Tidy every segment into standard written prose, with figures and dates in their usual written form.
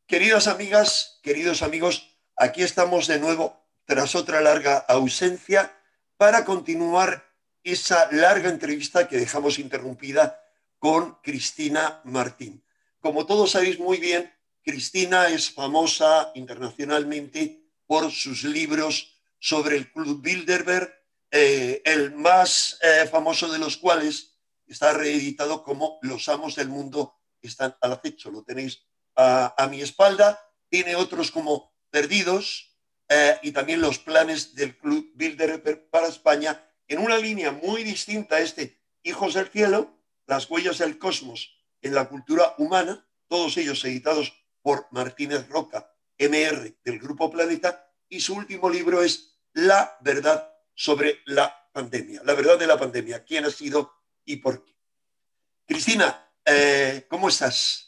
Queridas amigas, queridos amigos, aquí estamos de nuevo tras otra larga ausencia para continuar esa larga entrevista que dejamos interrumpida con Cristina Martín. Como todos sabéis muy bien, Cristina es famosa internacionalmente por sus libros sobre el Club Bilderberg, el más famoso de los cuales está reeditado como Los amos del mundo están al acecho. Lo tenéis a mi espalda. Tiene otros como Perdidos y también los planes del Club Bilderberg para España, en una línea muy distinta a este Hijos del Cielo, Las huellas del cosmos en la cultura humana, todos ellos editados por Martínez Roca, MR, del Grupo Planeta, y su último libro es La verdad sobre la pandemia, la verdad de la pandemia, quién ha sido y por qué. Cristina, ¿cómo estás?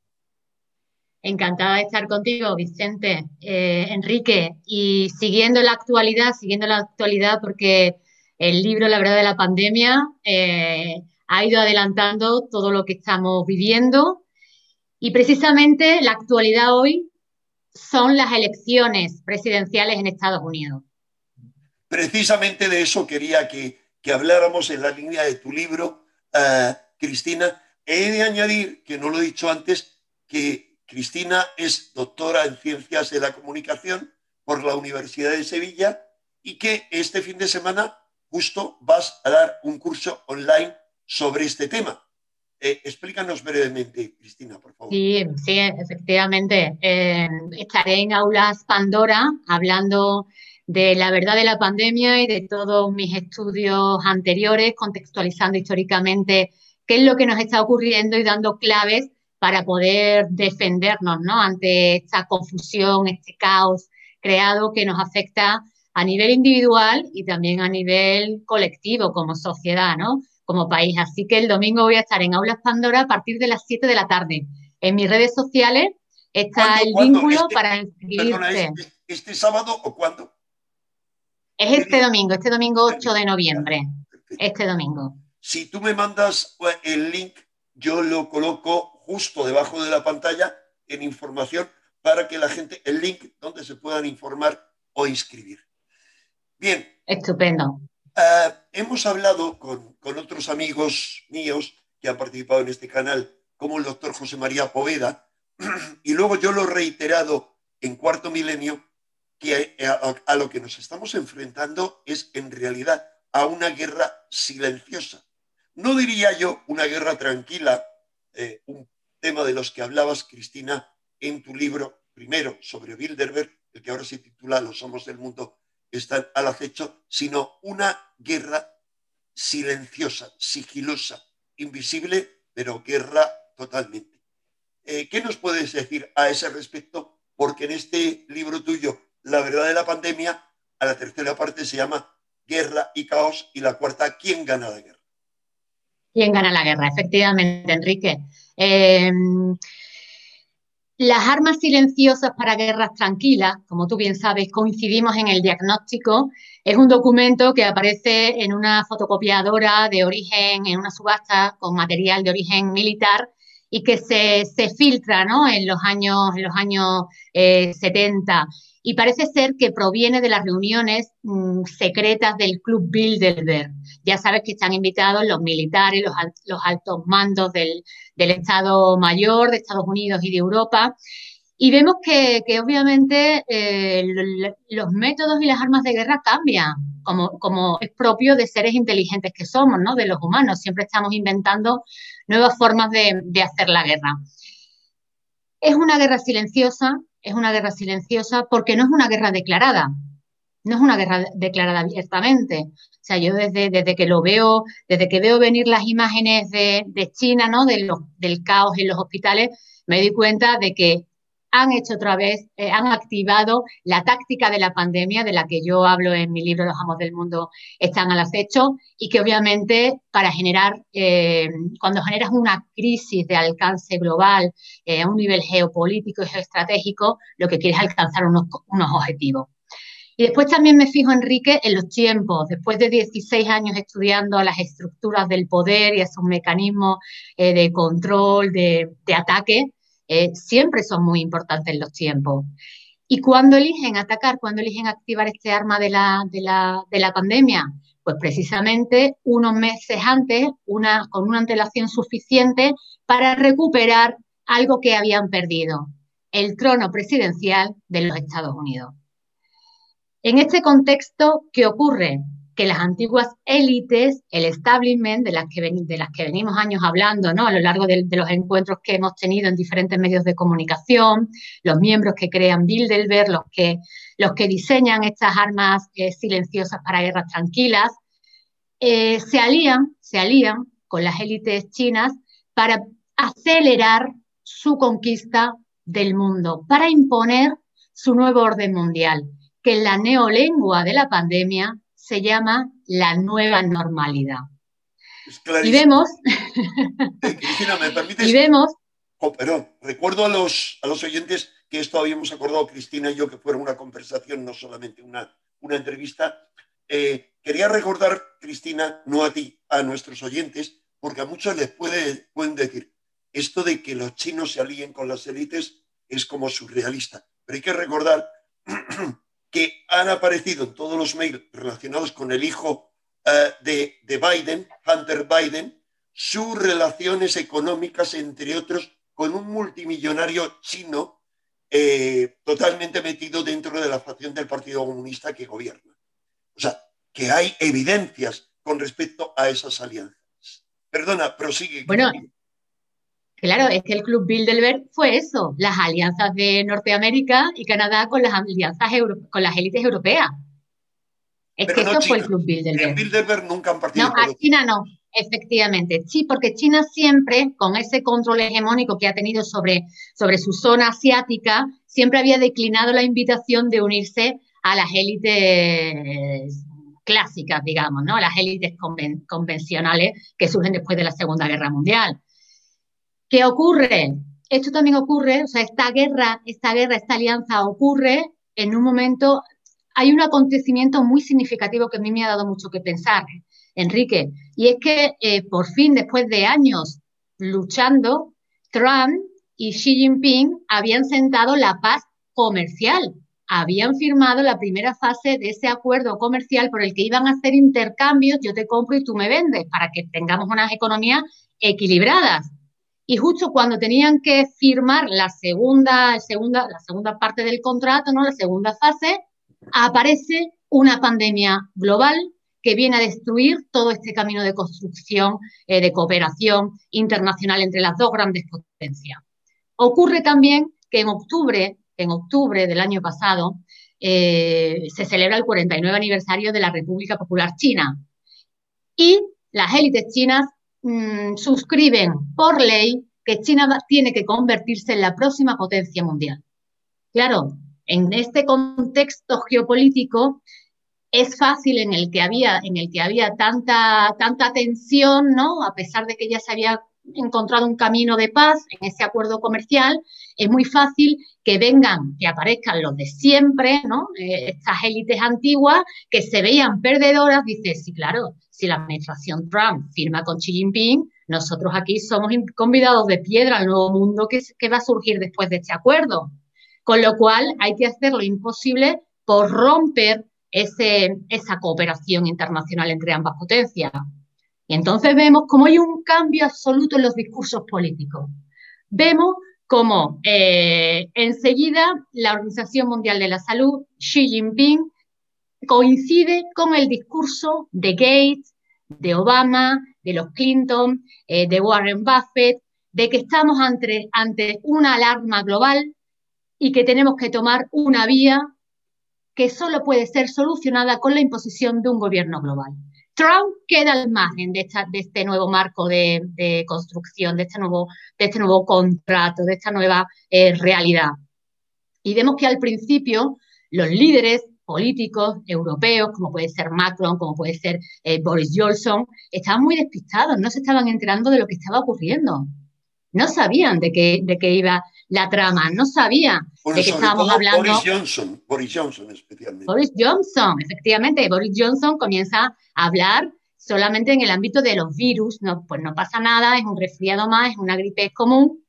Encantada de estar contigo, Vicente, Enrique, y siguiendo la actualidad porque el libro La verdad de la pandemia ha ido adelantando todo lo que estamos viviendo y precisamente la actualidad hoy son las elecciones presidenciales en Estados Unidos. Precisamente de eso quería que habláramos en la línea de tu libro, Cristina. He de añadir, que no lo he dicho antes, que Cristina es doctora en Ciencias de la Comunicación por la Universidad de Sevilla y que este fin de semana justo vas a dar un curso online sobre este tema. Explícanos brevemente, Cristina, por favor. Sí, sí, efectivamente. Estaré en Aulas Pandora hablando de la verdad de la pandemia y de todos mis estudios anteriores, contextualizando históricamente qué es lo que nos está ocurriendo y dando claves para poder defendernos, ¿no? Ante esta confusión, este caos creado que nos afecta a nivel individual y también a nivel colectivo como sociedad, ¿no? Como país. Así que el domingo voy a estar en Aulas Pandora a partir de las 7 de la tarde. En mis redes sociales está el ¿Cuándo? vínculo para inscribirse. Este sábado o cuándo? Es ¿Qué día? este domingo 8 de Vale, noviembre. perfecto. Este domingo. Si tú me mandas el link, yo lo coloco justo debajo de la pantalla en información para que la gente, el link donde se puedan informar o inscribir. Bien, Estupendo. hemos hablado con otros amigos míos que han participado en este canal, como el doctor José María Poveda, y luego yo lo he reiterado en Cuarto Milenio, que a lo que nos estamos enfrentando es en realidad a una guerra silenciosa. No diría yo una guerra tranquila, un tema de los que hablabas, Cristina, en tu libro primero sobre Bilderberg, el que ahora se titula Los homos del mundo están al acecho, sino una guerra silenciosa, sigilosa, invisible, pero guerra totalmente. ¿Qué nos puedes decir a ese respecto? Porque en este libro tuyo, La verdad de la pandemia, a la tercera parte se llama Guerra y caos y la cuarta, ¿quién gana la guerra? ¿Quién gana la guerra? Efectivamente, Enrique. Eh, Las armas silenciosas para guerras tranquilas, como tú bien sabes, coincidimos en el diagnóstico. Es un documento que aparece en una fotocopiadora de origen, en una subasta con material de origen militar y que se filtra, ¿no? En los años 70. Y parece ser que proviene de las reuniones secretas del Club Bilderberg. Ya sabes que están invitados los militares, los altos mandos del Estado Mayor de Estados Unidos y de Europa. Y vemos que obviamente los métodos y las armas de guerra cambian, como es propio de seres inteligentes que somos, ¿no? De los humanos. Siempre estamos inventando nuevas formas de hacer la guerra. Es una guerra silenciosa porque no es una guerra declarada, no es una guerra declarada abiertamente. O sea, yo desde que lo veo, desde que veo venir las imágenes de China, ¿no? Del caos en los hospitales, me doy cuenta de que han hecho otra vez, han activado la táctica de la pandemia, de la que yo hablo en mi libro Los amos del mundo están al acecho, y que obviamente cuando generas una crisis de alcance global a un nivel geopolítico y geoestratégico, lo que quieres es alcanzar unos objetivos. Y después también me fijo, Enrique, en los tiempos. Después de 16 años estudiando las estructuras del poder y esos mecanismos de control, de ataque, siempre son muy importantes los tiempos. ¿Y cuándo eligen atacar, cuándo eligen activar este arma de la pandemia? Pues precisamente unos meses antes, con una antelación suficiente para recuperar algo que habían perdido, el trono presidencial de los Estados Unidos. En este contexto, ¿qué ocurre? Que las antiguas élites, el establishment de las que venimos años hablando, ¿no? A lo largo de los encuentros que hemos tenido en diferentes medios de comunicación, los miembros que crean Bilderberg, los que diseñan estas armas silenciosas para guerras tranquilas, se alían con las élites chinas para acelerar su conquista del mundo, para imponer su nuevo orden mundial, que en la neolengua de la pandemia se llama la nueva normalidad. Es clarísimo. Y vemos... Cristina, ¿me permites? Y vemos... Oh, perdón, recuerdo a los oyentes que esto habíamos acordado, Cristina y yo, que fuera una conversación, no solamente una entrevista. Quería recordar, Cristina, no a ti, a nuestros oyentes, porque a muchos les pueden decir, esto de que los chinos se alíen con las élites es como surrealista. Pero hay que recordar que han aparecido en todos los mails relacionados con el hijo de Biden, Hunter Biden, sus relaciones económicas, entre otros, con un multimillonario chino totalmente metido dentro de la facción del Partido Comunista que gobierna. O sea, que hay evidencias con respecto a esas alianzas. Perdona, prosigue. Bueno, claro, es que el Club Bilderberg fue eso, las alianzas de Norteamérica y Canadá con las alianzas con las élites europeas. Es que eso fue el Club Bilderberg. En Bilderberg nunca han participado. No, a China no, efectivamente. Sí, porque China siempre, con ese control hegemónico que ha tenido sobre su zona asiática, siempre había declinado la invitación de unirse a las élites clásicas, digamos, ¿no? A las élites convencionales que surgen después de la Segunda Guerra Mundial. ¿Qué ocurre? Esto también ocurre, o sea, esta alianza ocurre en un momento. Hay un acontecimiento muy significativo que a mí me ha dado mucho que pensar, Enrique, y es que por fin, después de años luchando, Trump y Xi Jinping habían sentado la paz comercial, habían firmado la primera fase de ese acuerdo comercial por el que iban a hacer intercambios, yo te compro y tú me vendes, para que tengamos unas economías equilibradas. Y justo cuando tenían que firmar la segunda parte del contrato, ¿no? La segunda fase, aparece una pandemia global que viene a destruir todo este camino de construcción, de cooperación internacional entre las dos grandes potencias. Ocurre también que en octubre del año pasado se celebra el 49 aniversario de la República Popular China y las élites chinas suscriben por ley que China tiene que convertirse en la próxima potencia mundial. Claro, en este contexto geopolítico es fácil en el que había tanta tensión, ¿no? A pesar de que ya se había encontrado un camino de paz en ese acuerdo comercial, es muy fácil que aparezcan los de siempre, ¿no? Estas élites antiguas que se veían perdedoras, dice, sí, claro, si la administración Trump firma con Xi Jinping, nosotros aquí somos convidados de piedra al nuevo mundo que va a surgir después de este acuerdo. Con lo cual hay que hacer lo imposible por romper esa cooperación internacional entre ambas potencias. Y entonces vemos cómo hay un cambio absoluto en los discursos políticos. Vemos cómo enseguida la Organización Mundial de la Salud, Xi Jinping, coincide con el discurso de Gates, de Obama, de los Clinton, de Warren Buffett, de que estamos ante una alarma global y que tenemos que tomar una vía que solo puede ser solucionada con la imposición de un gobierno global. Trump queda al margen de este nuevo marco de construcción, de este nuevo contrato, de esta nueva realidad. Y vemos que al principio los líderes políticos europeos, como puede ser Macron, como puede ser Boris Johnson, estaban muy despistados, no se estaban enterando de lo que estaba ocurriendo. No sabían de qué iba la trama, no sabían de qué estábamos hablando. Boris Johnson especialmente. Boris Johnson, efectivamente, Boris Johnson comienza a hablar solamente en el ámbito de los virus, no, pues no pasa nada, es un resfriado más, es una gripe común.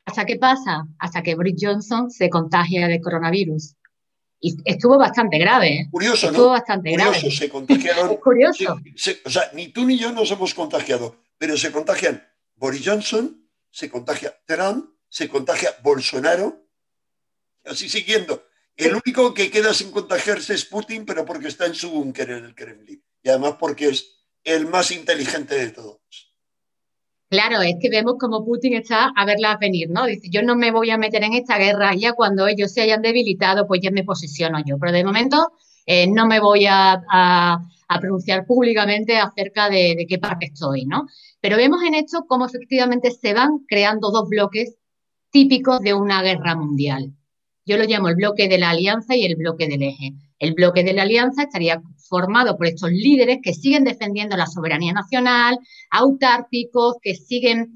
¿Hasta qué pasa? Hasta que Boris Johnson se contagia de coronavirus. Y estuvo bastante grave, ¿eh? Curioso, Estuvo ¿no? bastante grave. Curioso, se Es contagiaron, curioso. o sea, ni tú ni yo nos hemos contagiado, pero se contagian Boris Johnson, se contagia Trump, se contagia Bolsonaro, así siguiendo. El Sí. único que queda sin contagiarse es Putin, pero porque está en su búnker en el Kremlin. Y además porque es el más inteligente de todos. Claro, es que vemos como Putin está a verlas venir, ¿no? Dice, yo no me voy a meter en esta guerra, ya cuando ellos se hayan debilitado, pues ya me posiciono yo. Pero de momento no me voy a pronunciar públicamente acerca de qué parte estoy, ¿no? Pero vemos en esto cómo efectivamente se van creando dos bloques típicos de una guerra mundial. Yo lo llamo el bloque de la alianza y el bloque del eje. El bloque de la alianza estaría formado por estos líderes que siguen defendiendo la soberanía nacional, autárquicos, que siguen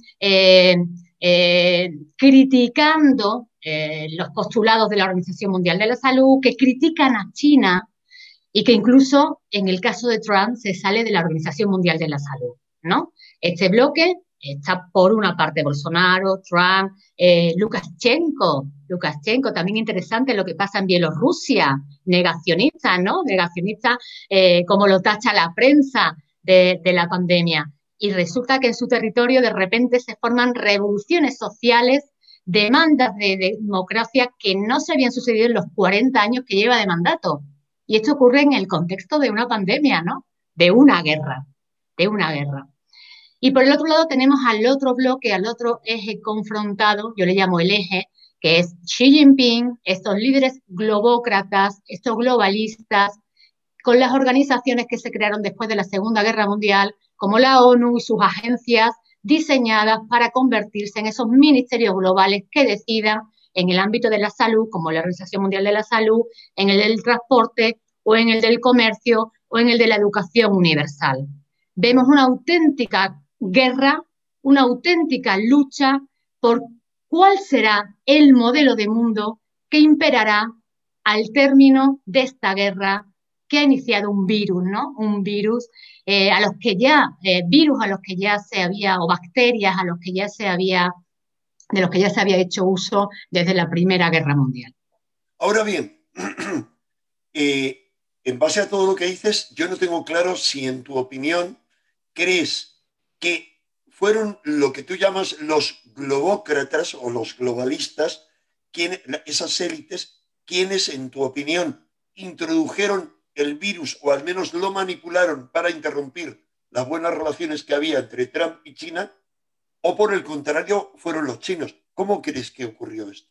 criticando los postulados de la Organización Mundial de la Salud, que critican a China y que incluso en el caso de Trump se sale de la Organización Mundial de la Salud, ¿no? Este bloque está por una parte Bolsonaro, Trump, Lukashenko, también interesante lo que pasa en Bielorrusia, negacionista, ¿no? Negacionista, como lo tacha la prensa de la pandemia. Y resulta que en su territorio de repente se forman revoluciones sociales, demandas de democracia que no se habían sucedido en los 40 años que lleva de mandato. Y esto ocurre en el contexto de una pandemia, ¿no? De una guerra, de una guerra. Y por el otro lado tenemos al otro bloque, al otro eje confrontado, yo le llamo el eje, que es Xi Jinping, estos líderes globócratas, estos globalistas, con las organizaciones que se crearon después de la Segunda Guerra Mundial, como la ONU y sus agencias diseñadas para convertirse en esos ministerios globales que decidan en el ámbito de la salud, como la Organización Mundial de la Salud, en el del transporte o en el del comercio o en el de la educación universal. Vemos una auténtica guerra, una auténtica lucha por cuál será el modelo de mundo que imperará al término de esta guerra que ha iniciado un virus, ¿no? Un virus virus a los que ya se había, o bacterias a los que ya se había, de los que ya se había hecho uso desde la Primera Guerra Mundial. Ahora bien, en base a todo lo que dices, yo no tengo claro si en tu opinión crees que fueron lo que tú llamas los globócratas o los globalistas, esas élites, quienes, en tu opinión, introdujeron el virus o al menos lo manipularon para interrumpir las buenas relaciones que había entre Trump y China, o por el contrario, fueron los chinos. ¿Cómo crees que ocurrió esto?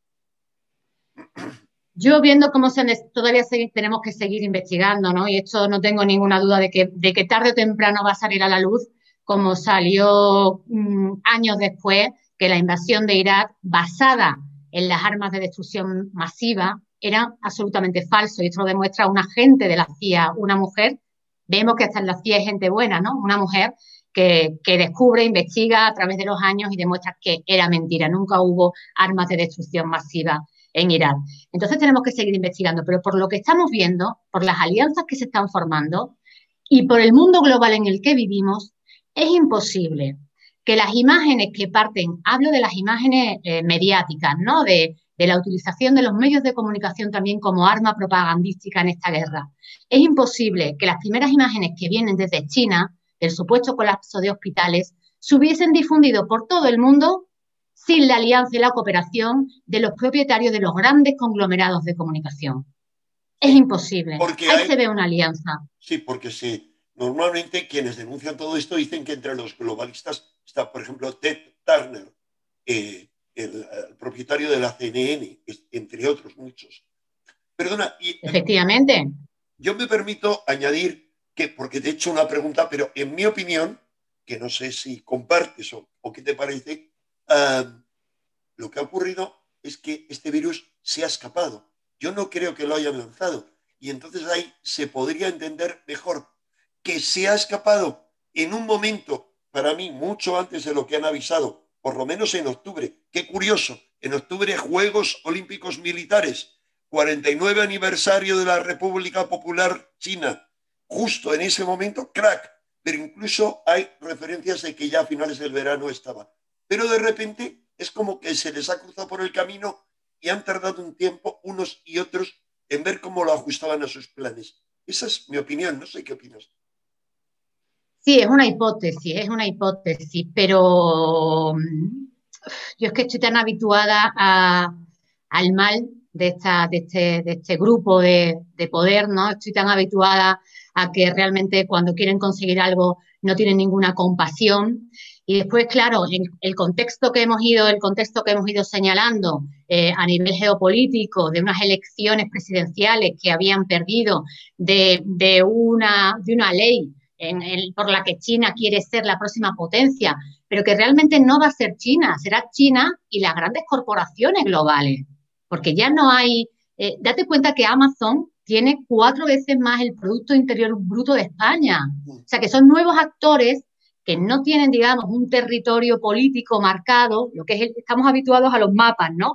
Yo viendo cómo todavía tenemos que seguir investigando, ¿no? Y esto no tengo ninguna duda de que tarde o temprano va a salir a la luz, como salió años después, que la invasión de Irak, basada en las armas de destrucción masiva, era absolutamente falso. Y esto lo demuestra un agente de la CIA, una mujer. Vemos que hasta en la CIA hay gente buena, ¿no? Una mujer que descubre, investiga a través de los años y demuestra que era mentira. Nunca hubo armas de destrucción masiva en Irak. Entonces tenemos que seguir investigando, pero por lo que estamos viendo, por las alianzas que se están formando y por el mundo global en el que vivimos, es imposible que las imágenes que parten, hablo de las imágenes mediáticas, ¿no? De la utilización de los medios de comunicación también como arma propagandística en esta guerra. Es imposible que las primeras imágenes que vienen desde China, del supuesto colapso de hospitales, se hubiesen difundido por todo el mundo sin la alianza y la cooperación de los propietarios de los grandes conglomerados de comunicación. Es Sí, imposible. porque Ahí hay, se ve una alianza. sí, porque sí. Normalmente quienes denuncian todo esto dicen que entre los globalistas está, por ejemplo, Ted Turner, el propietario de la CNN, entre otros muchos. Perdona, y Efectivamente. yo me permito añadir que, porque te he hecho una pregunta, pero en mi opinión, que no sé si compartes o qué te parece, lo que ha ocurrido es que este virus se ha escapado. Yo no creo que lo hayan lanzado. Y entonces ahí se podría entender mejor que se ha escapado en un momento, para mí, mucho antes de lo que han avisado, por lo menos en octubre. Qué curioso, en octubre Juegos Olímpicos Militares, 49 aniversario de la República Popular China. Justo en ese momento, crack. Pero incluso hay referencias de que ya a finales del verano estaba. Pero de repente es como que se les ha cruzado por el camino y han tardado un tiempo unos y otros en ver cómo lo ajustaban a sus planes. Esa es mi opinión, no sé qué opinas. Sí, es una hipótesis, pero yo es que estoy tan habituada al mal de este grupo de poder, ¿no? Estoy tan habituada a que realmente cuando quieren conseguir algo no tienen ninguna compasión. Y después, claro, en el contexto que hemos ido señalando a nivel geopolítico, de unas elecciones presidenciales que habían perdido, de una ley por la que China quiere ser la próxima potencia, pero que realmente no va a ser China, será China y las grandes corporaciones globales, porque ya no hay, date cuenta que Amazon tiene 4 veces más el Producto Interior Bruto de España, o sea que son nuevos actores que no tienen, digamos, un territorio político marcado, lo que es estamos habituados a los mapas, ¿no?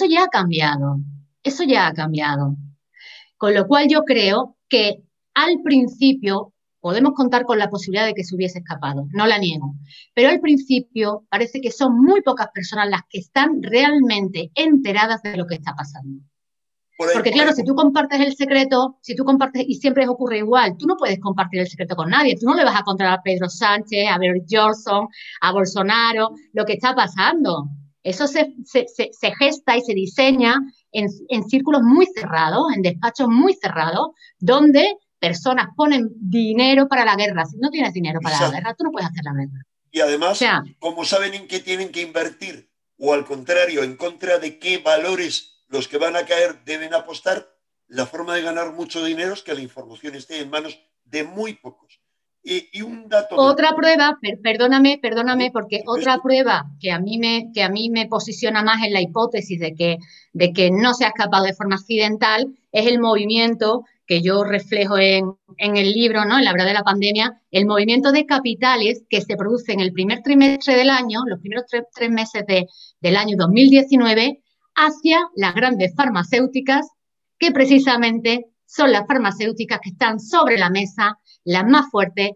Eso ya ha cambiado. Con lo cual yo creo que al principio podemos contar con la posibilidad de que se hubiese escapado, no la niego, pero al principio parece que son muy pocas personas las que están realmente enteradas de lo que está pasando. Por ahí, Porque por ahí. claro, si tú compartes el secreto, si tú compartes, y siempre ocurre igual, tú no puedes compartir el secreto con nadie, tú no le vas a contar a Pedro Sánchez, a Boris Johnson, a Bolsonaro, lo que está pasando. Eso se gesta y se diseña en círculos muy cerrados, en despachos muy cerrados, donde personas ponen dinero para la guerra. Si no tienes dinero para la Exacto. guerra, tú no puedes hacer la guerra. Y O además, sea, como saben en qué tienen que invertir, o al contrario, en contra de qué valores los que van a caer deben apostar, la forma de ganar mucho dinero es que la información esté en manos de muy pocos. Y un dato más. otra prueba, perdóname, porque Dime otra esto. prueba que a mí me posiciona más en la hipótesis de que no se ha escapado de forma accidental es el movimiento que yo reflejo en el libro, ¿no? En la verdad de la pandemia, el movimiento de capitales que se produce en el primer trimestre del año, los primeros tres meses del año 2019, hacia las grandes farmacéuticas, que precisamente son las farmacéuticas que están sobre la mesa, las más fuertes,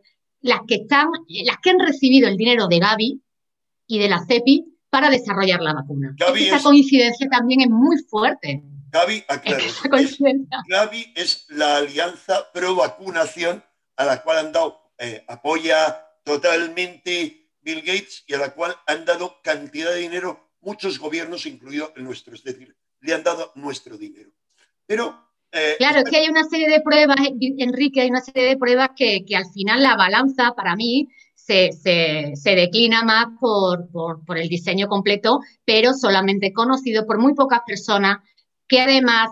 las que han recibido el dinero de Gavi y de la CEPI para desarrollar la vacuna. Es que Gaby esa es, coincidencia también es muy fuerte. Gaby, Es que aclaro, esa coincidencia. Gavi es la alianza pro vacunación a la cual han dado, apoya totalmente Bill Gates y a la cual han dado cantidad de dinero muchos gobiernos, incluido el nuestro. Es decir, le han dado nuestro dinero. Pero, Claro, es que hay una serie de pruebas, Enrique, hay una serie de pruebas que al final la balanza para mí se declina más por el diseño completo, pero solamente conocido por muy pocas personas, que además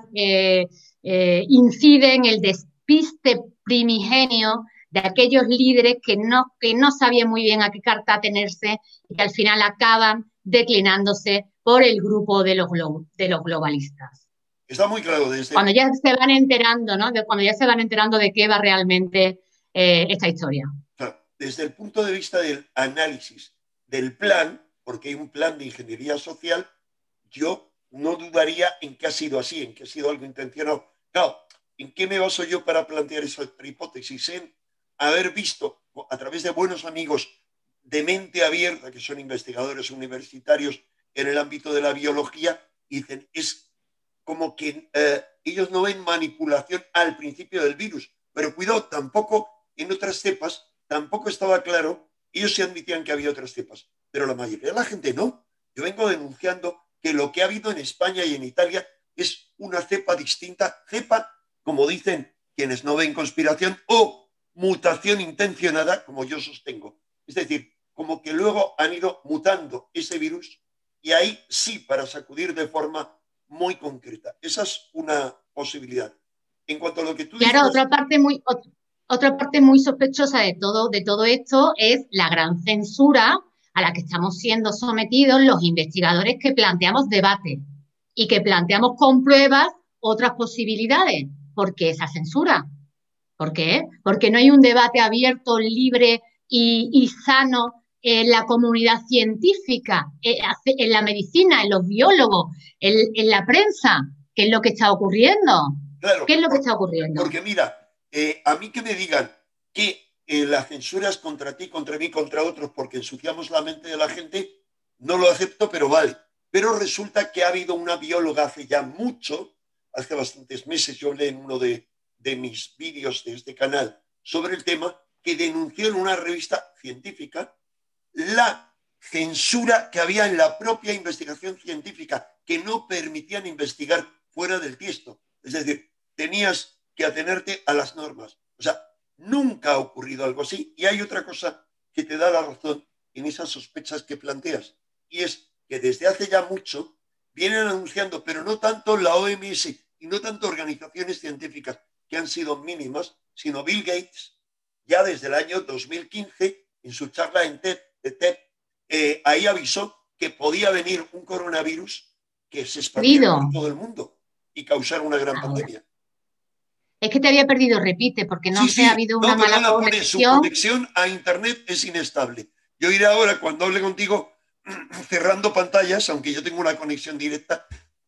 incide en el despiste primigenio de aquellos líderes que no sabían muy bien a qué carta tenerse y que al final acaban declinándose por el grupo de los globalistas. está muy claro desde Cuando ya se van enterando, ¿no? Cuando ya se van enterando de qué va realmente esta historia. desde el punto de vista del análisis del plan, porque hay un plan de ingeniería social, yo no dudaría en que ha sido así, en que ha sido algo intencionado. Claro, ¿en qué me baso yo para plantear esa hipótesis? En haber visto a través de buenos amigos de mente abierta, que son investigadores universitarios en el ámbito de la biología, y dicen, es como que ellos no ven manipulación al principio del virus, pero cuidado, tampoco en otras cepas, tampoco estaba claro, ellos se admitían que había otras cepas, pero la mayoría de la gente no. Yo vengo denunciando que lo que ha habido en España y en Italia es una cepa distinta, cepa, como dicen quienes no ven conspiración, o mutación intencionada, como yo sostengo. Es decir, como que luego han ido mutando ese virus y ahí sí para sacudir de forma muy concreta. Esa es una posibilidad. En cuanto a lo que tú Claro, dices, otra parte muy sospechosa de todo esto es la gran censura a la que estamos siendo sometidos los investigadores que planteamos debate y que planteamos con pruebas otras posibilidades. ¿Por qué esa censura? ¿Por qué? Porque no hay un debate abierto, libre y sano en la comunidad científica, en la medicina, en los biólogos, en la prensa. ¿Qué es lo que está ocurriendo? claro, ¿Qué es lo que está ocurriendo? porque mira, a mí que me digan que la censura es contra ti, contra mí, contra otros, porque ensuciamos la mente de la gente, no lo acepto, pero vale. pero resulta que ha habido una bióloga hace ya mucho, hace bastantes meses, yo hablé en uno de mis vídeos de este canal sobre el tema, que denunció en una revista científica la censura que había en la propia investigación científica, que no permitían investigar fuera del tiesto. Es decir, tenías que atenerte a las normas. O sea, nunca ha ocurrido algo así. Y hay otra cosa que te da la razón en esas sospechas que planteas, y es que desde hace ya mucho vienen anunciando, pero no tanto la OMS y no tanto organizaciones científicas que han sido mínimas, sino Bill Gates, ya desde el año 2015, en su charla en TED, ahí avisó que podía venir un coronavirus que se expandiera por todo el mundo y causar una gran pandemia. Es que te había perdido, repite, porque no Sí, sé, ha sí, habido una no, mala perdona, pone su conexión. conexión a internet es inestable. Yo iré ahora, cuando hable contigo, cerrando pantallas, aunque yo tengo una conexión directa,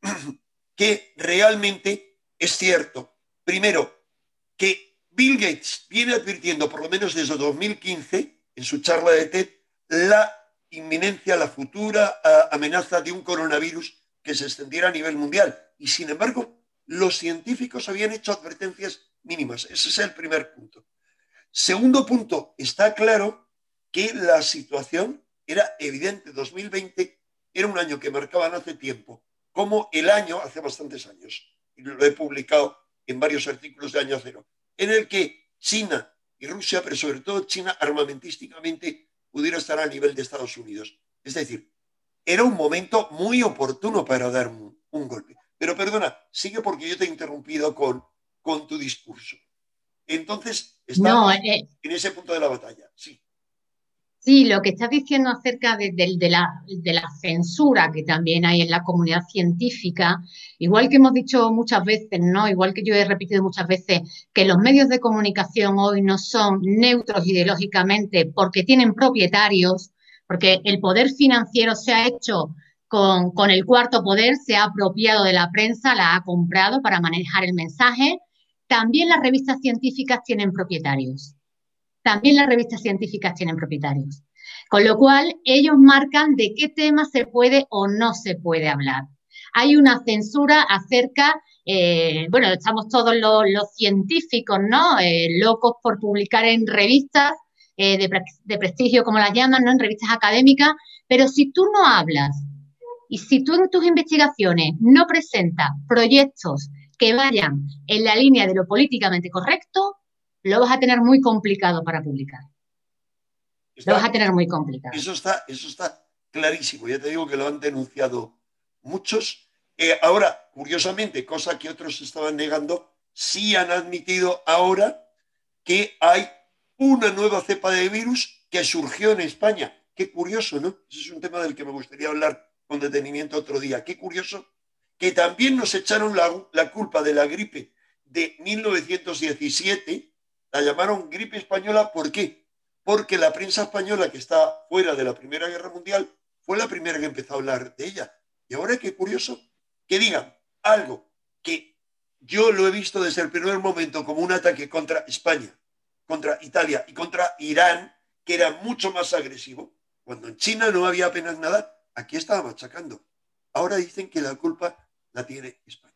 que realmente es cierto. Primero, que Bill Gates viene advirtiendo, por lo menos desde 2015, en su charla de TED, la inminencia, la futura amenaza de un coronavirus que se extendiera a nivel mundial. Y sin embargo, los científicos habían hecho advertencias mínimas. Ese es el primer punto. Segundo punto, está claro que la situación era evidente. 2020 era un año que marcaban hace tiempo, como el año, hace bastantes años, y lo he publicado en varios artículos de Año Cero, en el que China y Rusia, pero sobre todo China armamentísticamente, pudiera estar al nivel de Estados Unidos. Es decir, era un momento muy oportuno para dar un golpe. Pero perdona, sigue porque yo te he interrumpido con tu discurso. Entonces, No, estamos en ese punto de la batalla, sí. sí, lo que estás diciendo acerca de la censura que también hay en la comunidad científica, igual que hemos dicho muchas veces, ¿no? Igual que yo he repetido muchas veces, que los medios de comunicación hoy no son neutros ideológicamente porque tienen propietarios, porque el poder financiero se ha hecho con el cuarto poder, se ha apropiado de la prensa, la ha comprado para manejar el mensaje. También las revistas científicas tienen propietarios. También las revistas científicas tienen propietarios. Con lo cual, ellos marcan de qué tema se puede o no se puede hablar. Hay una censura acerca, bueno, estamos todos los científicos, ¿no? Locos por publicar en revistas de prestigio, como las llaman, ¿no? En revistas académicas, pero si tú no hablas y si tú en tus investigaciones no presentas proyectos que vayan en la línea de lo políticamente correcto, lo vas a tener muy complicado para publicar. Lo vas a tener muy complicado. Eso está clarísimo. Ya te digo que lo han denunciado muchos. Ahora, curiosamente, cosa que otros estaban negando, sí han admitido ahora que hay una nueva cepa de virus que surgió en España. Qué curioso, ¿no? Ese es un tema del que me gustaría hablar con detenimiento otro día. Qué curioso que también nos echaron la culpa de la gripe de 1917, la llamaron gripe española. ¿Por qué? Porque la prensa española, que está fuera de la Primera Guerra Mundial, fue la primera que empezó a hablar de ella. Y ahora qué curioso que digan algo que yo lo he visto desde el primer momento como un ataque contra España, contra Italia y contra Irán, que era mucho más agresivo. Cuando en China no había apenas nada, aquí estaba machacando. Ahora dicen que la culpa la tiene España.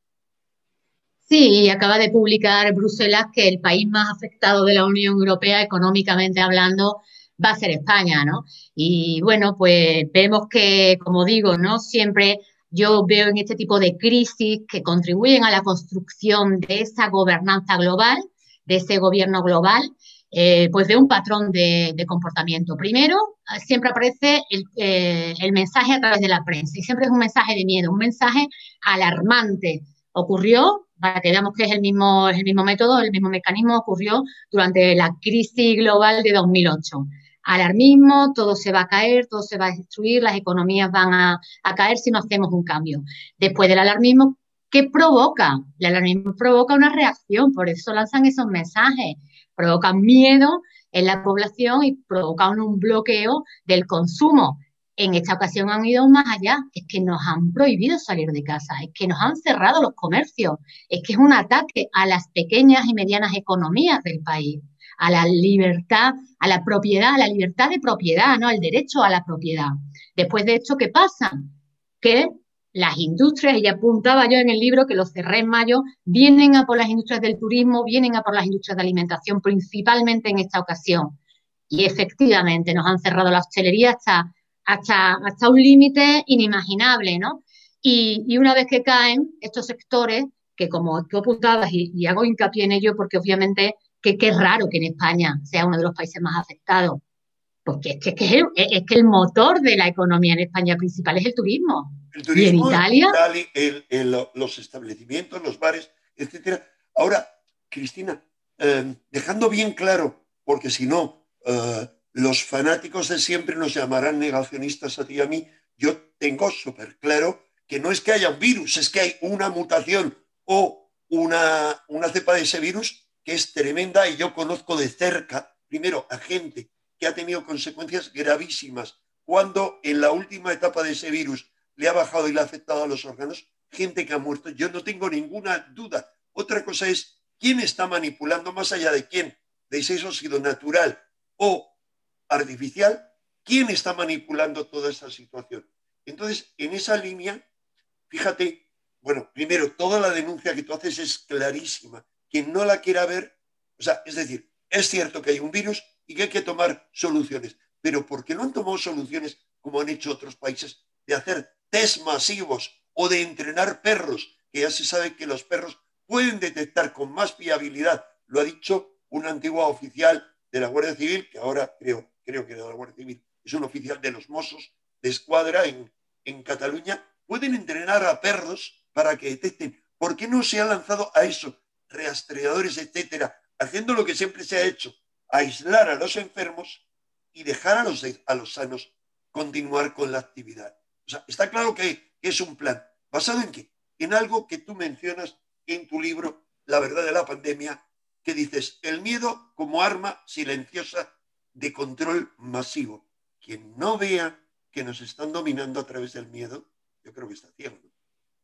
Sí, acaba de publicar Bruselas que el país más afectado de la Unión Europea, económicamente hablando, va a ser España, ¿no? Y bueno, pues vemos que, como digo, ¿no? Siempre yo veo en este tipo de crisis que contribuyen a la construcción de esa gobernanza global, de ese gobierno global, pues de un patrón de comportamiento. Primero, siempre aparece el mensaje a través de la prensa y siempre es un mensaje de miedo, un mensaje alarmante. Ocurrió, para que veamos que es el mismo método, el mismo mecanismo, ocurrió durante la crisis global de 2008. Alarmismo, todo se va a caer, todo se va a destruir, las economías van a caer si no hacemos un cambio. Después del alarmismo, ¿qué provoca? El alarmismo provoca una reacción, por eso lanzan esos mensajes, provocan miedo en la población y provocan un bloqueo del consumo. En esta ocasión han ido más allá, es que nos han prohibido salir de casa, es que nos han cerrado los comercios, es que es un ataque a las pequeñas y medianas economías del país, a la libertad, a la propiedad, a la libertad de propiedad, ¿no? Al derecho a la propiedad. Después de esto, ¿qué pasa? que las industrias, y ya apuntaba yo en el libro que lo cerré en mayo, vienen a por las industrias del turismo, vienen a por las industrias de alimentación, principalmente en esta ocasión. Y efectivamente nos han cerrado la hostelería hasta un límite inimaginable, ¿no? Y una vez que caen estos sectores, que como tú apuntabas y hago hincapié en ello porque obviamente que es raro que en España sea uno de los países más afectados, porque es que el motor de la economía en España principal es el turismo. El Y en turismo, Italia, los establecimientos, los bares, etcétera. Ahora, Cristina, dejando bien claro, porque si no, los fanáticos de siempre nos llamarán negacionistas a ti y a mí, yo tengo súper claro que no es que haya un virus, es que hay una mutación o una cepa de ese virus que es tremenda y yo conozco de cerca, primero, a gente que ha tenido consecuencias gravísimas cuando en la última etapa de ese virus le ha bajado y le ha afectado a los órganos, gente que ha muerto, yo no tengo ninguna duda. Otra cosa es quién está manipulando, más allá de quién, de si eso ha sido natural o artificial, quién está manipulando toda esta situación. Entonces, en esa línea, fíjate, bueno, primero, toda la denuncia que tú haces es clarísima. Quien no la quiera ver, o sea, es decir, es cierto que hay un virus y que hay que tomar soluciones, pero ¿por qué no han tomado soluciones como han hecho otros países de hacer test masivos o de entrenar perros, que ya se sabe que los perros pueden detectar con más fiabilidad? Lo ha dicho un antiguo oficial de la Guardia Civil, que ahora creo que de la Guardia Civil es un oficial de los Mossos de Escuadra en Cataluña. Pueden entrenar a perros para que detecten. ¿Por qué no se ha lanzado a eso? Rastreadores, etcétera, haciendo lo que siempre se ha hecho, aislar a los enfermos y dejar a los sanos continuar con la actividad. O sea, está claro que es un plan. ¿Basado en qué? En algo que tú mencionas en tu libro, La verdad de la pandemia, que dices, el miedo como arma silenciosa de control masivo. Quien no vea que nos están dominando a través del miedo, yo creo que está ciego, ¿no?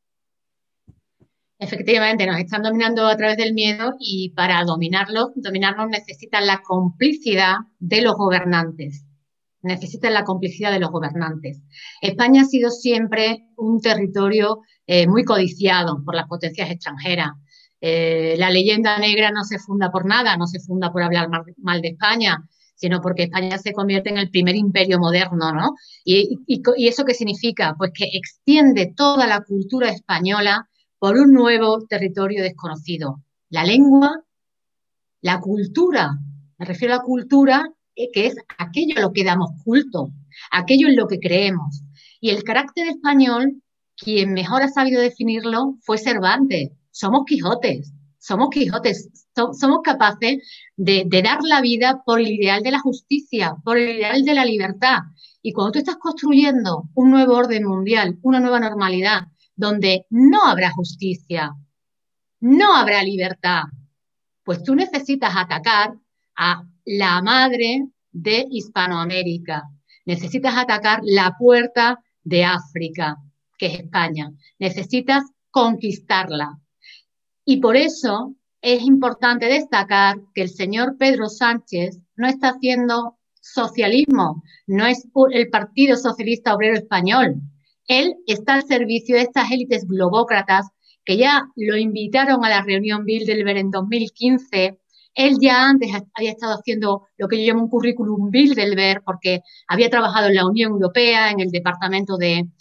efectivamente, nos están dominando a través del miedo y para dominarnos necesitan la complicidad de los gobernantes. Necesitan la complicidad de los gobernantes. España ha sido siempre un territorio muy codiciado por las potencias extranjeras. La leyenda negra no se funda por nada, no se funda por hablar mal de España, sino porque España se convierte en el primer imperio moderno, ¿no? ¿Y eso qué significa? Pues que extiende toda la cultura española por un nuevo territorio desconocido. La lengua, la cultura, me refiero a la cultura que es aquello a lo que damos culto, aquello en lo que creemos. Y el carácter español, quien mejor ha sabido definirlo fue Cervantes. Somos Quijotes, somos capaces de dar la vida por el ideal de la justicia, por el ideal de la libertad. Y cuando tú estás construyendo un nuevo orden mundial, una nueva normalidad, donde no habrá justicia, no habrá libertad, pues tú necesitas atacar a la madre de Hispanoamérica, necesitas atacar la puerta de África, que es España, necesitas conquistarla. Y por eso es importante destacar que el señor Pedro Sánchez no está haciendo socialismo, no es el Partido Socialista Obrero Español. Él está al servicio de estas élites globócratas que ya lo invitaron a la reunión Bilderberg en 2015. Él ya antes había estado haciendo lo que yo llamo un currículum Bilderberg porque había trabajado en la Unión Europea, en el departamento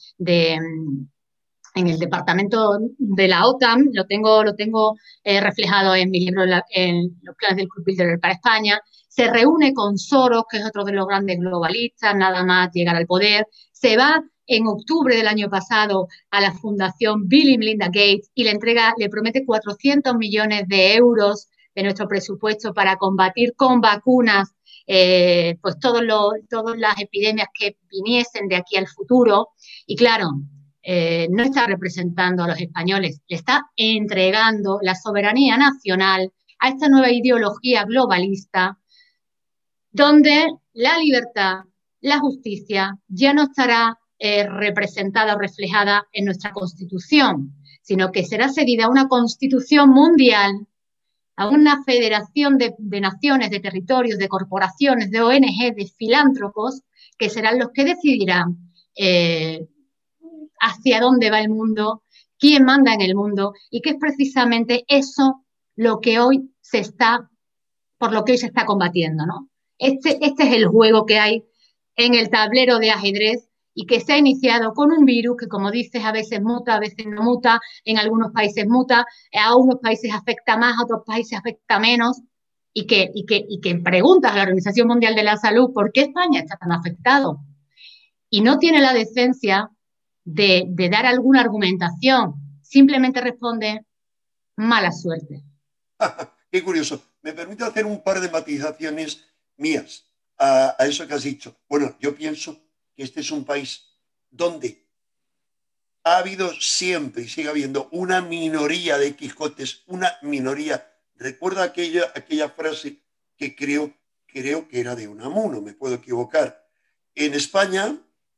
en el departamento de la OTAN, lo tengo reflejado en mi libro, en los planes del Club Bilderberg para España. Se reúne con Soros, que es otro de los grandes globalistas, nada más llegar al poder. Se va en octubre del año pasado a la Fundación Bill y Melinda Gates y le promete 400 millones de euros de nuestro presupuesto para combatir con vacunas pues todas las epidemias que viniesen de aquí al futuro. Y claro, no está representando a los españoles, le está entregando la soberanía nacional a esta nueva ideología globalista, donde la libertad, la justicia ya no estará representada o reflejada en nuestra Constitución, sino que será seguida una Constitución mundial, a una federación de naciones, de territorios, de corporaciones, de ONG, de filántropos, que serán los que decidirán hacia dónde va el mundo, quién manda en el mundo y que es precisamente eso lo que hoy se está, por lo que hoy se está combatiendo, ¿no? Este es el juego que hay en el tablero de ajedrez y que se ha iniciado con un virus que, como dices, a veces muta, a veces no muta, en algunos países muta, a unos países afecta más, a otros países afecta menos, y que preguntas a la Organización Mundial de la Salud por qué España está tan afectado y no tiene la decencia de dar alguna argumentación, simplemente responde mala suerte. Qué curioso. Me permite hacer un par de matizaciones mías a eso que has dicho. Bueno, yo pienso que este es un país donde ha habido siempre y sigue habiendo una minoría de Quijotes, una minoría. Recuerda aquella frase que creo que era de Unamuno, me puedo equivocar. En España,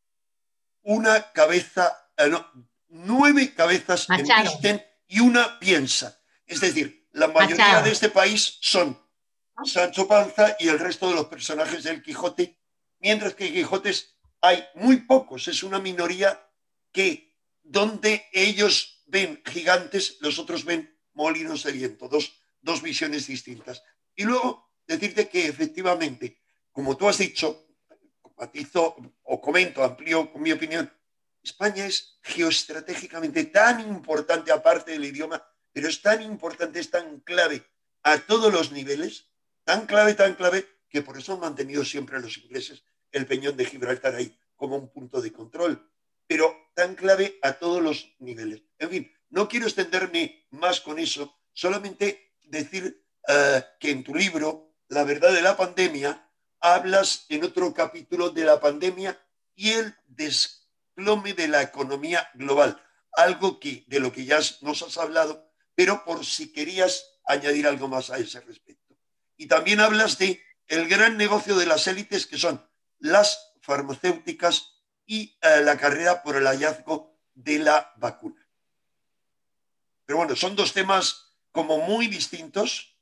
una cabeza, no, 9 cabezas Machado, embisten y una piensa. Es decir, la mayoría de Machado. este país son Sancho Panza y el resto de los personajes del Quijote, mientras que Quijotes hay muy pocos, es una minoría que donde ellos ven gigantes, los otros ven molinos de viento, dos visiones distintas. Y luego decirte que efectivamente, como tú has dicho, matizo o comento, amplío con mi opinión, España es geoestratégicamente tan importante, aparte del idioma, pero es tan importante, es tan clave a todos los niveles, tan clave, que por eso han mantenido siempre los ingleses el peñón de Gibraltar ahí como un punto de control, pero tan clave a todos los niveles. En fin, no quiero extenderme más con eso, solamente decir que en tu libro, La verdad de la pandemia, hablas en otro capítulo de la pandemia y el desplome de la economía global, algo que de lo que ya nos has hablado, pero por si querías añadir algo más a ese respecto. Y también hablas de el gran negocio de las élites que son las farmacéuticas y la carrera por el hallazgo de la vacuna. Pero bueno, son dos temas como muy distintos.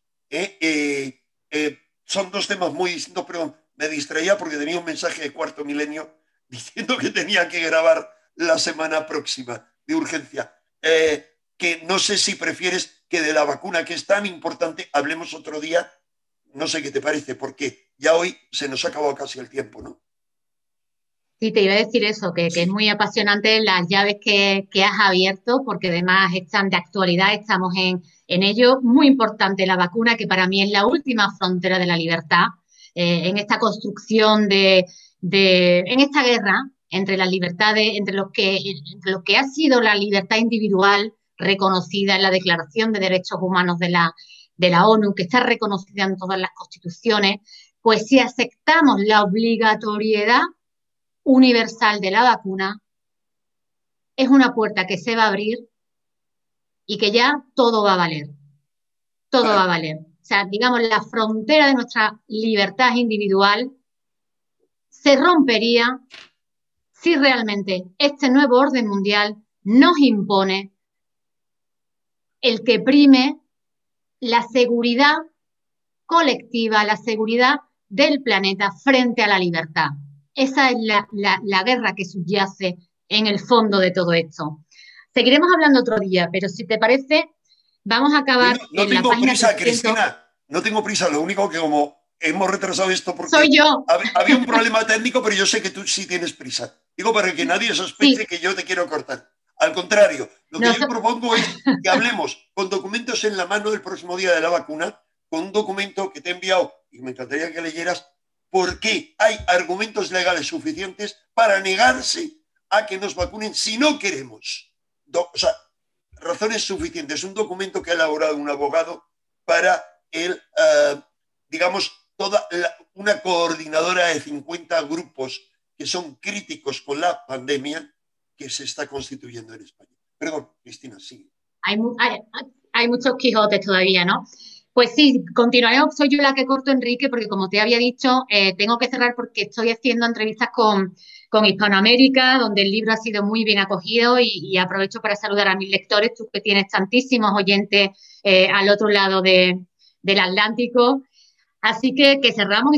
Son dos temas muy distintos, pero me distraía porque tenía un mensaje de Cuarto Milenio diciendo que tenía que grabar la semana próxima de urgencia. Que no sé si prefieres que de la vacuna, que es tan importante, hablemos otro día. No sé qué te parece, porque ya hoy se nos ha acabado casi el tiempo, ¿no? Sí, te iba a decir eso, que es Sí, muy apasionante las llaves que has abierto, porque además están de actualidad, estamos en ello. Muy importante la vacuna, que para mí es la última frontera de la libertad, en esta construcción en esta guerra entre las libertades, entre lo que ha sido la libertad individual reconocida en la Declaración de Derechos Humanos de la ONU, que está reconocida en todas las constituciones, pues si aceptamos la obligatoriedad universal de la vacuna, es una puerta que se va a abrir y que ya todo va a valer, todo va a valer. O sea, digamos, la frontera de nuestra libertad individual se rompería si realmente este nuevo orden mundial nos impone el que prime la seguridad colectiva, la seguridad del planeta frente a la libertad. Esa es la guerra que subyace en el fondo de todo esto. Seguiremos hablando otro día, pero si te parece, vamos a yo acabar no en la tengo página prisa, 300. Cristina, no tengo prisa, lo único que como hemos retrasado esto Soy porque yo. había un problema técnico, pero yo sé que tú sí tienes prisa. Digo, para que nadie Sí, sospeche que yo te quiero cortar. Al contrario, lo que no, yo propongo es que hablemos con documentos en la mano el próximo día de la vacuna, con un documento que te he enviado y me encantaría que leyeras, por qué hay argumentos legales suficientes para negarse a que nos vacunen si no queremos. O sea, razones suficientes. Un documento que ha elaborado un abogado para digamos, una coordinadora de 50 grupos que son críticos con la pandemia que se está constituyendo en España. Perdón, Cristina, sí. hay, hay muchos Quijotes todavía, ¿no? Pues sí, continuaremos. Soy yo la que corto, Enrique, porque como te había dicho, tengo que cerrar porque estoy haciendo entrevistas con Hispanoamérica, donde el libro ha sido muy bien acogido y aprovecho para saludar a mis lectores, tú que tienes tantísimos oyentes al otro lado del Atlántico. Así que cerramos y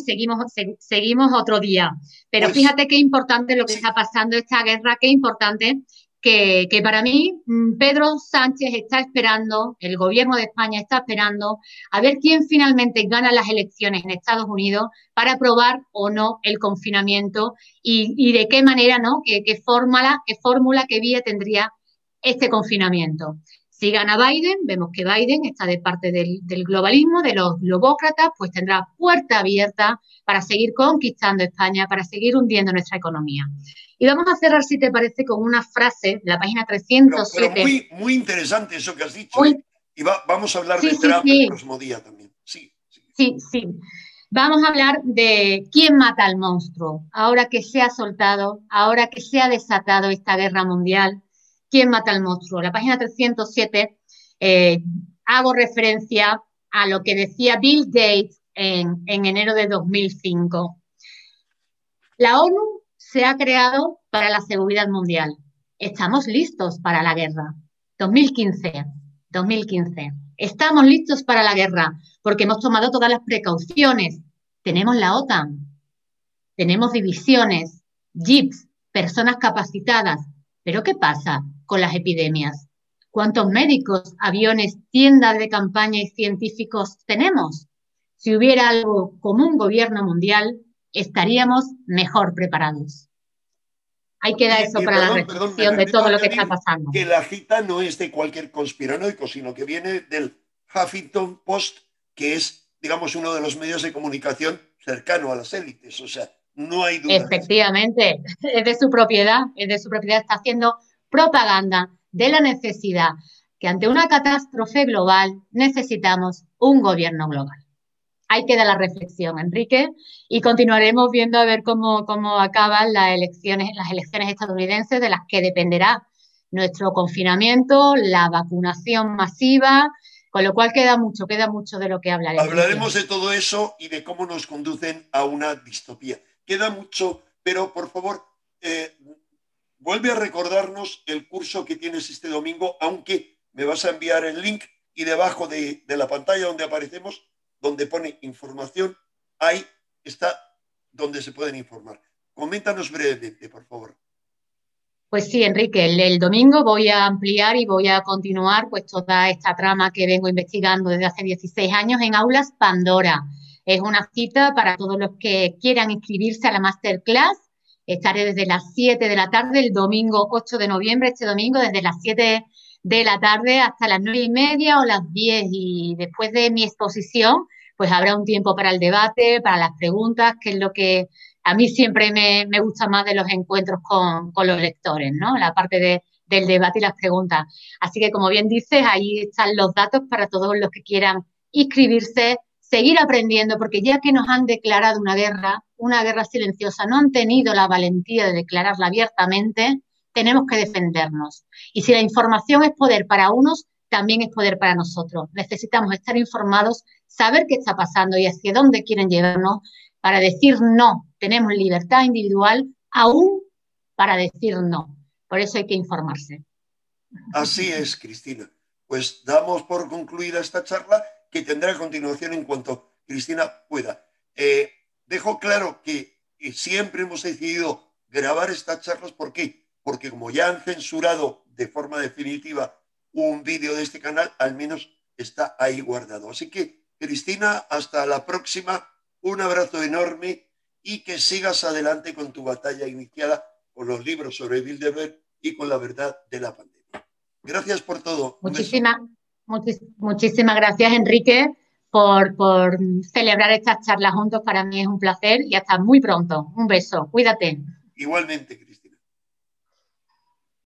seguimos otro día. Pero Pues fíjate qué importante lo que sí, está pasando, esta guerra, qué importante. que para mí Pedro Sánchez está esperando, el gobierno de España está esperando a ver quién finalmente gana las elecciones en Estados Unidos para aprobar o no el confinamiento y de qué manera, ¿no? Qué fórmula, qué vía tendría este confinamiento. Si gana Biden, vemos que Biden está de parte del globalismo, de los globócratas, pues tendrá puerta abierta para seguir conquistando España, para seguir hundiendo nuestra economía. Y vamos a cerrar, si te parece, con una frase de la página Pero 307. muy, muy interesante eso que has dicho, ¿eh? Muy, Y vamos a hablar sí, de sí, Trump el sí, próximo día también. Sí, sí. sí, sí. Vamos a hablar de quién mata al monstruo. Ahora que se ha soltado, ahora que se ha desatado esta guerra mundial, ¿quién mata al monstruo? La página 307 eh, hago referencia a lo que decía Bill Gates en enero de 2005. La ONU se ha creado para la seguridad mundial. Estamos listos para la guerra. 2015, 2015. Estamos listos para la guerra porque hemos tomado todas las precauciones. Tenemos la OTAN, tenemos divisiones, jeeps, personas capacitadas. Pero ¿qué pasa con las epidemias? ¿Cuántos médicos, aviones, tiendas de campaña y científicos tenemos? Si hubiera algo como un gobierno mundial, estaríamos mejor preparados. Ahí queda eso Y para la perdón, me reflexión de permito todo lo que está añadir pasando. que la cita no es de cualquier conspiranoico, sino que viene del Huffington Post, que es, digamos, uno de los medios de comunicación cercano a las élites. O sea, no hay duda de eso. Efectivamente, es de su propiedad, está haciendo propaganda de la necesidad que ante una catástrofe global necesitamos un gobierno global. Ahí queda la reflexión, Enrique, y continuaremos viendo a ver cómo acaban las elecciones estadounidenses, de las que dependerá nuestro confinamiento, la vacunación masiva, con lo cual queda mucho de lo que hablar, Enrique. Hablaremos de todo eso y de cómo nos conducen a una distopía. Queda mucho, pero por favor, eh, vuelve a recordarnos el curso que tienes este domingo, aunque me vas a enviar el link y debajo de la pantalla donde aparecemos, donde pone información, ahí está donde se pueden informar. Coméntanos brevemente, por favor. Pues sí, Enrique, el domingo voy a ampliar y voy a continuar pues toda esta trama que vengo investigando desde hace 16 años en Aulas Pandora. Es una cita para todos los que quieran inscribirse a la masterclass. Estaré desde las 7 de la tarde, el domingo 8 de noviembre, este domingo, desde las 7 de la tarde hasta las 9:30 o las 10. Y después de mi exposición, pues habrá un tiempo para el debate, para las preguntas, que es lo que a mí siempre me gusta más de los encuentros con los lectores, ¿no? La parte del debate y las preguntas. Así que, como bien dices, ahí están los datos para todos los que quieran inscribirse, seguir aprendiendo, porque ya que nos han declarado una guerra silenciosa, no han tenido la valentía de declararla abiertamente, tenemos que defendernos. Y si la información es poder para unos, también es poder para nosotros. Necesitamos estar informados, saber qué está pasando y hacia dónde quieren llevarnos para decir no. Tenemos libertad individual aún para decir no. Por eso hay que informarse. Así es, Cristina. Pues damos por concluida esta charla que tendrá continuación en cuanto Cristina pueda. Dejo claro que siempre hemos decidido grabar estas charlas. ¿Por qué? Porque como ya han censurado de forma definitiva un vídeo de este canal, al menos está ahí guardado. Así que, Cristina, hasta la próxima. Un abrazo enorme y que sigas adelante con tu batalla iniciada con los libros sobre Bilderberg y con la verdad de la pandemia. Gracias por todo. Un beso. Muchísimas, muchísimas gracias, Enrique, por celebrar estas charlas juntos. Para mí es un placer y hasta muy pronto. Un beso. Cuídate. Igualmente.